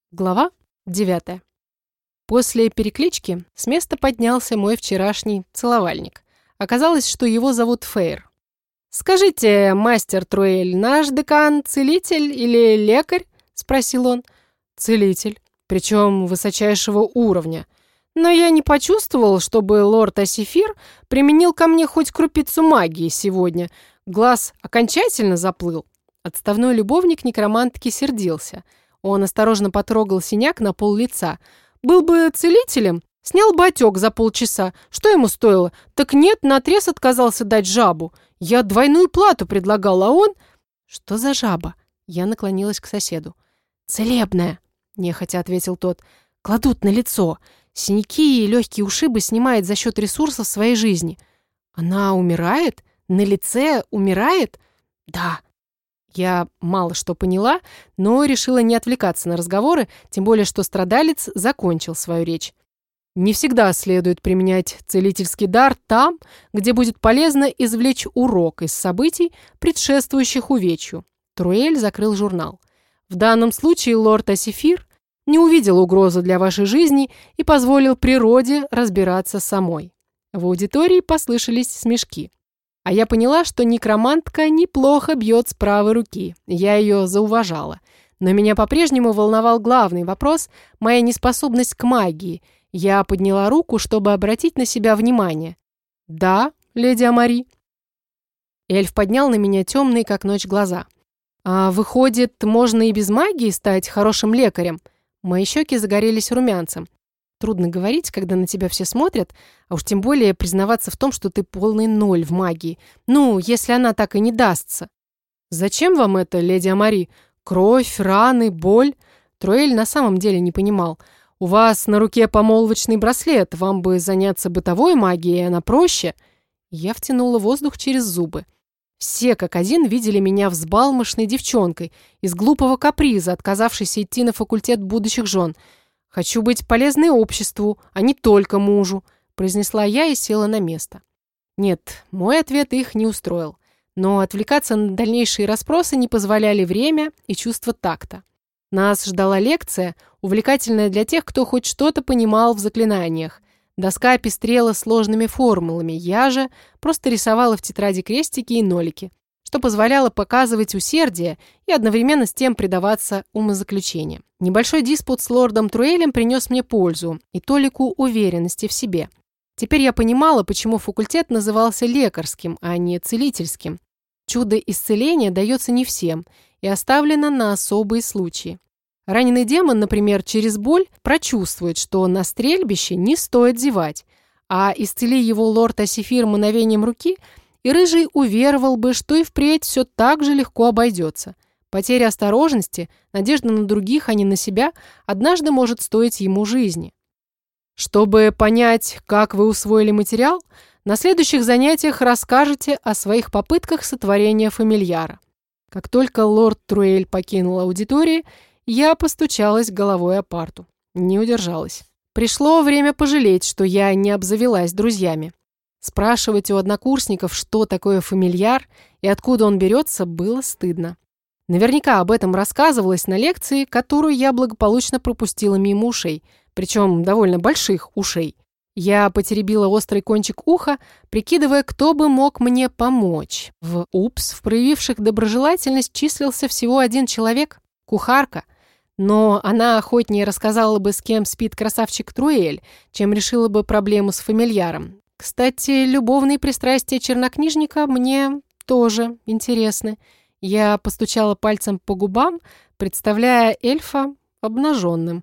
Глава 9. После переклички с места поднялся мой вчерашний целовальник. Оказалось, что его зовут Фейр. «Скажите, мастер Труэль, наш декан целитель или лекарь?» – спросил он. «Целитель, причем высочайшего уровня. Но я не почувствовал, чтобы лорд Асифир применил ко мне хоть крупицу магии сегодня. Глаз окончательно заплыл». Отставной любовник некромантки сердился. Он осторожно потрогал синяк на пол лица. «Был бы целителем, снял бы отек за полчаса. Что ему стоило? Так нет, наотрез отказался дать жабу. Я двойную плату предлагал, а он...» «Что за жаба?» Я наклонилась к соседу. «Целебная», — нехотя ответил тот. «Кладут на лицо. Синяки и легкие ушибы снимает за счет ресурсов своей жизни». «Она умирает? На лице умирает?» «Да». Я мало что поняла, но решила не отвлекаться на разговоры, тем более что страдалец закончил свою речь. Не всегда следует применять целительский дар там, где будет полезно извлечь урок из событий, предшествующих увечью. Труэль закрыл журнал. В данном случае лорд Асифир не увидел угрозы для вашей жизни и позволил природе разбираться самой. В аудитории послышались смешки. А я поняла, что некромантка неплохо бьет с правой руки. Я ее зауважала. Но меня по-прежнему волновал главный вопрос – моя неспособность к магии. Я подняла руку, чтобы обратить на себя внимание. «Да, леди Амари». Эльф поднял на меня темные, как ночь, глаза. «А выходит, можно и без магии стать хорошим лекарем?» Мои щеки загорелись румянцем. Трудно говорить, когда на тебя все смотрят, а уж тем более признаваться в том, что ты полный ноль в магии. Ну, если она так и не дастся. «Зачем вам это, леди Амари? Кровь, раны, боль?» Труэль на самом деле не понимал. «У вас на руке помолвочный браслет, вам бы заняться бытовой магией, она проще». Я втянула воздух через зубы. Все как один видели меня взбалмошной девчонкой, из глупого каприза, отказавшейся идти на факультет будущих жен. «Хочу быть полезной обществу, а не только мужу», – произнесла я и села на место. Нет, мой ответ их не устроил. Но отвлекаться на дальнейшие расспросы не позволяли время и чувство такта. Нас ждала лекция, увлекательная для тех, кто хоть что-то понимал в заклинаниях. Доска пестрела сложными формулами, я же просто рисовала в тетради крестики и нолики, что позволяло показывать усердие и одновременно с тем предаваться умозаключениям. Небольшой диспут с лордом Труэлем принес мне пользу и толику уверенности в себе. Теперь я понимала, почему факультет назывался лекарским, а не целительским. Чудо исцеления дается не всем и оставлено на особые случаи. Раненый демон, например, через боль прочувствует, что на стрельбище не стоит зевать, а исцели его лорд Асифир мановением руки, и Рыжий уверовал бы, что и впредь все так же легко обойдется. Потеря осторожности, надежда на других, а не на себя, однажды может стоить ему жизни. Чтобы понять, как вы усвоили материал, на следующих занятиях расскажете о своих попытках сотворения фамильяра. Как только лорд Труэль покинул аудиторию, я постучалась головой о парту. Не удержалась. Пришло время пожалеть, что я не обзавелась друзьями. Спрашивать у однокурсников, что такое фамильяр и откуда он берется, было стыдно. Наверняка об этом рассказывалось на лекции, которую я благополучно пропустила мимо ушей, причем довольно больших ушей. Я потеребила острый кончик уха, прикидывая, кто бы мог мне помочь. В проявивших доброжелательность числился всего один человек – кухарка. Но она охотнее рассказала бы, с кем спит красавчик Труэль, чем решила бы проблему с фамильяром. Кстати, любовные пристрастия чернокнижника мне тоже интересны. Я постучала пальцем по губам, представляя эльфа обнаженным.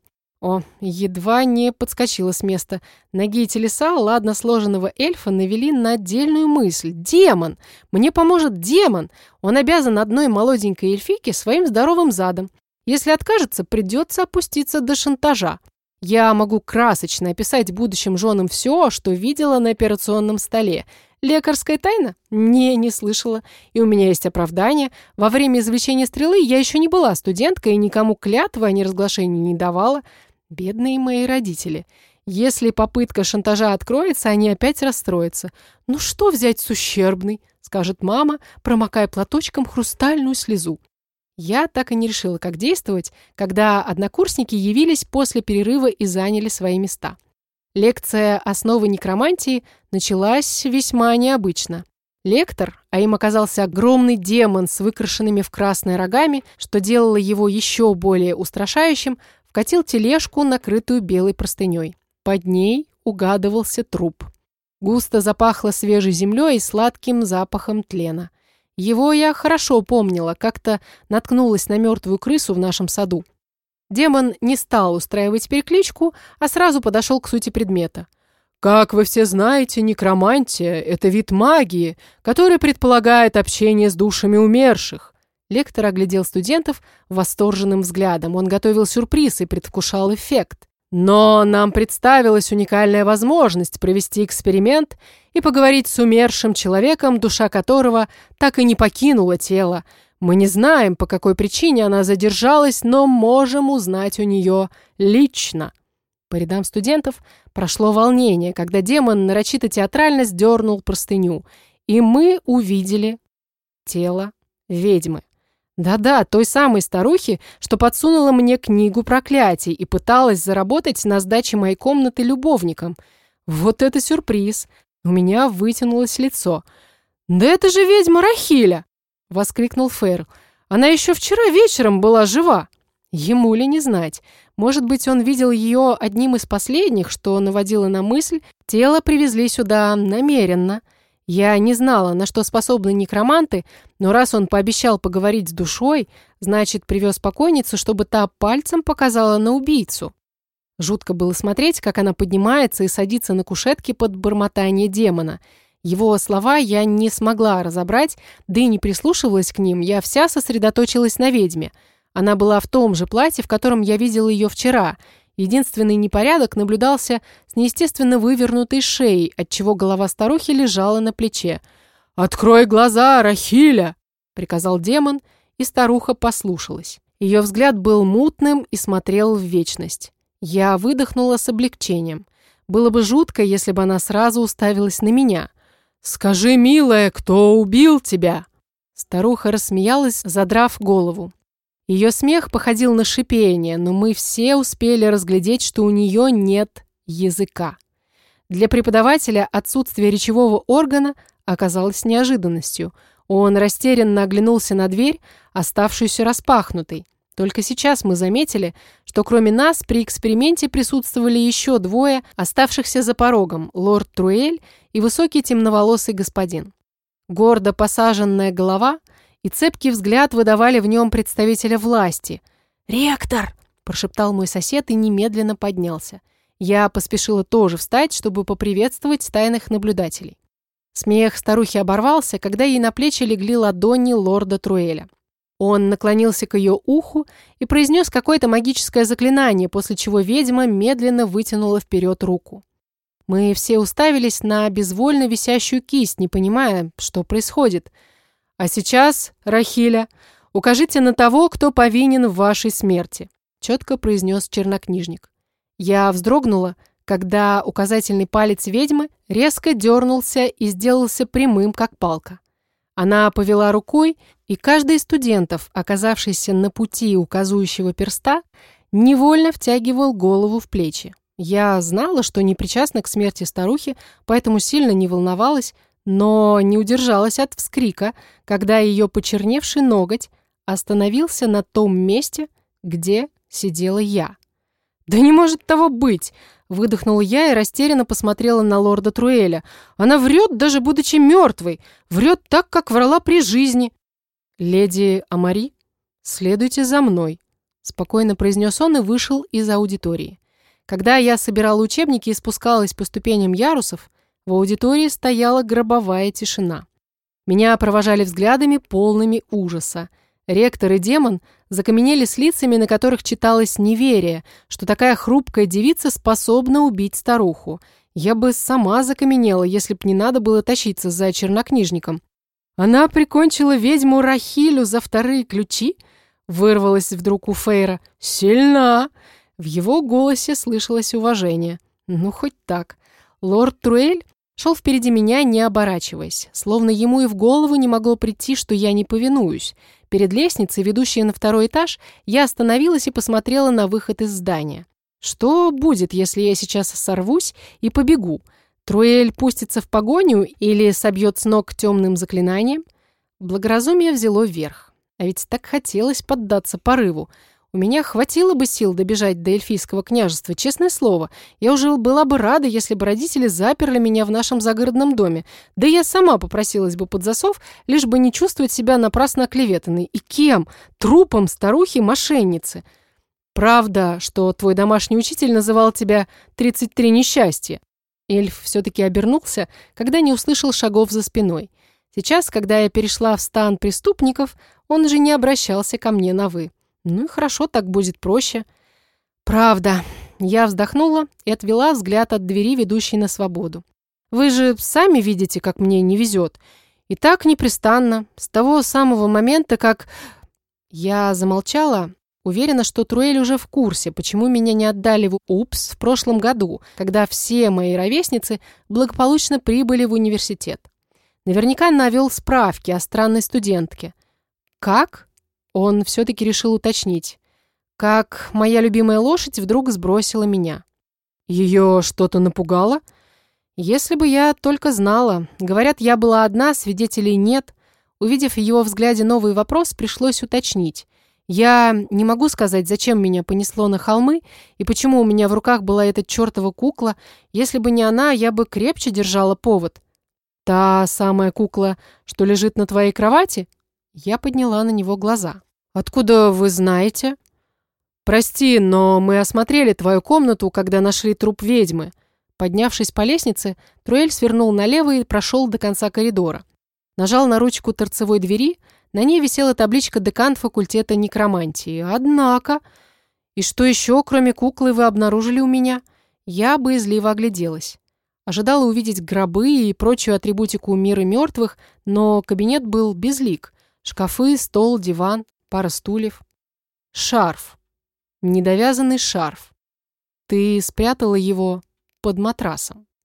Едва не подскочила с места. Ноги и телеса ладно сложенного эльфа навели на отдельную мысль. Демон! Мне поможет демон! Он обязан одной молоденькой эльфийке своим здоровым задом. Если откажется, придется опуститься до шантажа. Я могу красочно описать будущим женам все, что видела на операционном столе. Лекарская тайна? Не слышала. И у меня есть оправдание. Во время извлечения стрелы я еще не была студенткой и никому клятвы о неразглашении не давала. Бедные мои родители. Если попытка шантажа откроется, они опять расстроятся. «Ну что взять с ущербной?» — скажет мама, промокая платочком хрустальную слезу. Я так и не решила, как действовать, когда однокурсники явились после перерыва и заняли свои места. Лекция «Основы некромантии» началась весьма необычно. Лектор, а им оказался огромный демон с выкрашенными в красные рогами, что делало его еще более устрашающим, вкатил тележку, накрытую белой простыней. Под ней угадывался труп. Густо запахло свежей землей и сладким запахом тлена. Его я хорошо помнила, как-то наткнулась на мертвую крысу в нашем саду. Демон не стал устраивать перекличку, а сразу подошел к сути предмета. «Как вы все знаете, некромантия – это вид магии, который предполагает общение с душами умерших». Лектор оглядел студентов восторженным взглядом. Он готовил сюрприз и предвкушал эффект. «Но нам представилась уникальная возможность провести эксперимент и поговорить с умершим человеком, душа которого так и не покинула тело. Мы не знаем, по какой причине она задержалась, но можем узнать у нее лично». По рядам студентов прошло волнение, когда демон нарочито театрально сдернул простыню, и мы увидели тело ведьмы. Да-да, той самой старухи, что подсунула мне книгу проклятий и пыталась заработать на сдаче моей комнаты любовником. Вот это сюрприз! У меня вытянулось лицо. «Да это же ведьма Рахиля!» — воскликнул Фейр. «Она еще вчера вечером была жива!» Ему ли не знать? Может быть, он видел ее одним из последних, что наводило на мысль, тело привезли сюда намеренно. Я не знала, на что способны некроманты, но раз он пообещал поговорить с душой, значит, привез покойницу, чтобы та пальцем показала на убийцу. Жутко было смотреть, как она поднимается и садится на кушетке под бормотание демона. Его слова я не смогла разобрать, да и не прислушивалась к ним, я вся сосредоточилась на ведьме. Она была в том же платье, в котором я видела ее вчера. Единственный непорядок наблюдался с неестественно вывернутой шеей, отчего голова старухи лежала на плече. «Открой глаза, Рахиля!» — приказал демон, и старуха послушалась. Ее взгляд был мутным и смотрел в вечность. Я выдохнула с облегчением. Было бы жутко, если бы она сразу уставилась на меня. «Скажи, милая, кто убил тебя?» Старуха рассмеялась, задрав голову. Ее смех походил на шипение, но мы все успели разглядеть, что у нее нет языка. Для преподавателя отсутствие речевого органа оказалось неожиданностью. Он растерянно оглянулся на дверь, оставшуюся распахнутой. Только сейчас мы заметили, что кроме нас при эксперименте присутствовали еще двое, оставшихся за порогом, лорд Труэль и высокий темноволосый господин. Гордо посаженная голова и цепкий взгляд выдавали в нем представителя власти. «Ректор!» – прошептал мой сосед и немедленно поднялся. Я поспешила тоже встать, чтобы поприветствовать тайных наблюдателей. Смех старухи оборвался, когда ей на плечи легли ладони лорда Труэля. Он наклонился к ее уху и произнес какое-то магическое заклинание, после чего ведьма медленно вытянула вперед руку. Мы все уставились на безвольно висящую кисть, не понимая, что происходит. «А сейчас, Рахиля, укажите на того, кто повинен в вашей смерти», четко произнес чернокнижник. Я вздрогнула, когда указательный палец ведьмы резко дернулся и сделался прямым, как палка. Она повела рукой, и каждый из студентов, оказавшийся на пути указующего перста, невольно втягивал голову в плечи. Я знала, что не причастна к смерти старухи, поэтому сильно не волновалась, но не удержалась от вскрика, когда ее почерневший ноготь остановился на том месте, где сидела я. «Да не может того быть!» — выдохнула я и растерянно посмотрела на лорда Труэля. «Она врет, даже будучи мертвой, врет так, как врала при жизни». «Леди Амари, следуйте за мной», — спокойно произнес он и вышел из аудитории. Когда я собирала учебники и спускалась по ступеням ярусов, в аудитории стояла гробовая тишина. Меня провожали взглядами, полными ужаса. Ректор и демон закаменели с лицами, на которых читалось неверие, что такая хрупкая девица способна убить старуху. Я бы сама закаменела, если б не надо было тащиться за чернокнижником. «Она прикончила ведьму Рахилю за вторые ключи?» Вырвалась вдруг у Фейра. «Сильна!» В его голосе слышалось уважение. «Ну, хоть так». Лорд Труэль Шел впереди меня, не оборачиваясь, словно ему и в голову не могло прийти, что я не повинуюсь. Перед лестницей, ведущей на второй этаж, я остановилась и посмотрела на выход из здания. Что будет, если я сейчас сорвусь и побегу? Труэль пустится в погоню или собьет с ног темным заклинанием? Благоразумие взяло верх. А ведь так хотелось поддаться порыву. У меня хватило бы сил добежать до эльфийского княжества, честное слово. Я уже была бы рада, если бы родители заперли меня в нашем загородном доме. Да я сама попросилась бы под засов, лишь бы не чувствовать себя напрасно оклеветанной. И кем? Трупом старухи-мошенницы. Правда, что твой домашний учитель называл тебя 33 несчастья. Эльф все-таки обернулся, когда не услышал шагов за спиной. Сейчас, когда я перешла в стан преступников, он уже не обращался ко мне на «вы». Ну и хорошо, так будет проще. Правда. Я вздохнула и отвела взгляд от двери, ведущей на свободу. Вы же сами видите, как мне не везет. И так непрестанно, с того самого момента, как... Я замолчала, уверена, что Труэль уже в курсе, почему меня не отдали в УПС в прошлом году, когда все мои ровесницы благополучно прибыли в университет. Наверняка навел справки о странной студентке. Как? Он все-таки решил уточнить. Как моя любимая лошадь вдруг сбросила меня. Ее что-то напугало? Если бы я только знала. Говорят, я была одна, свидетелей нет. Увидев в его взгляде новый вопрос, пришлось уточнить. Я не могу сказать, зачем меня понесло на холмы и почему у меня в руках была эта чертова кукла. Если бы не она, я бы крепче держала повод. Та самая кукла, что лежит на твоей кровати? Я подняла на него глаза. Откуда вы знаете? Прости, но мы осмотрели твою комнату, когда нашли труп ведьмы. Поднявшись по лестнице, Труэль свернул налево и прошел до конца коридора. Нажал на ручку торцевой двери, на ней висела табличка «Декан факультета некромантии». Однако... И что еще, кроме куклы, вы обнаружили у меня? Я боязливо огляделась. Ожидала увидеть гробы и прочую атрибутику мира мертвых, но кабинет был безлик. Шкафы, стол, диван, пара стульев. Шарф. Недовязанный шарф. Ты спрятала его под матрасом.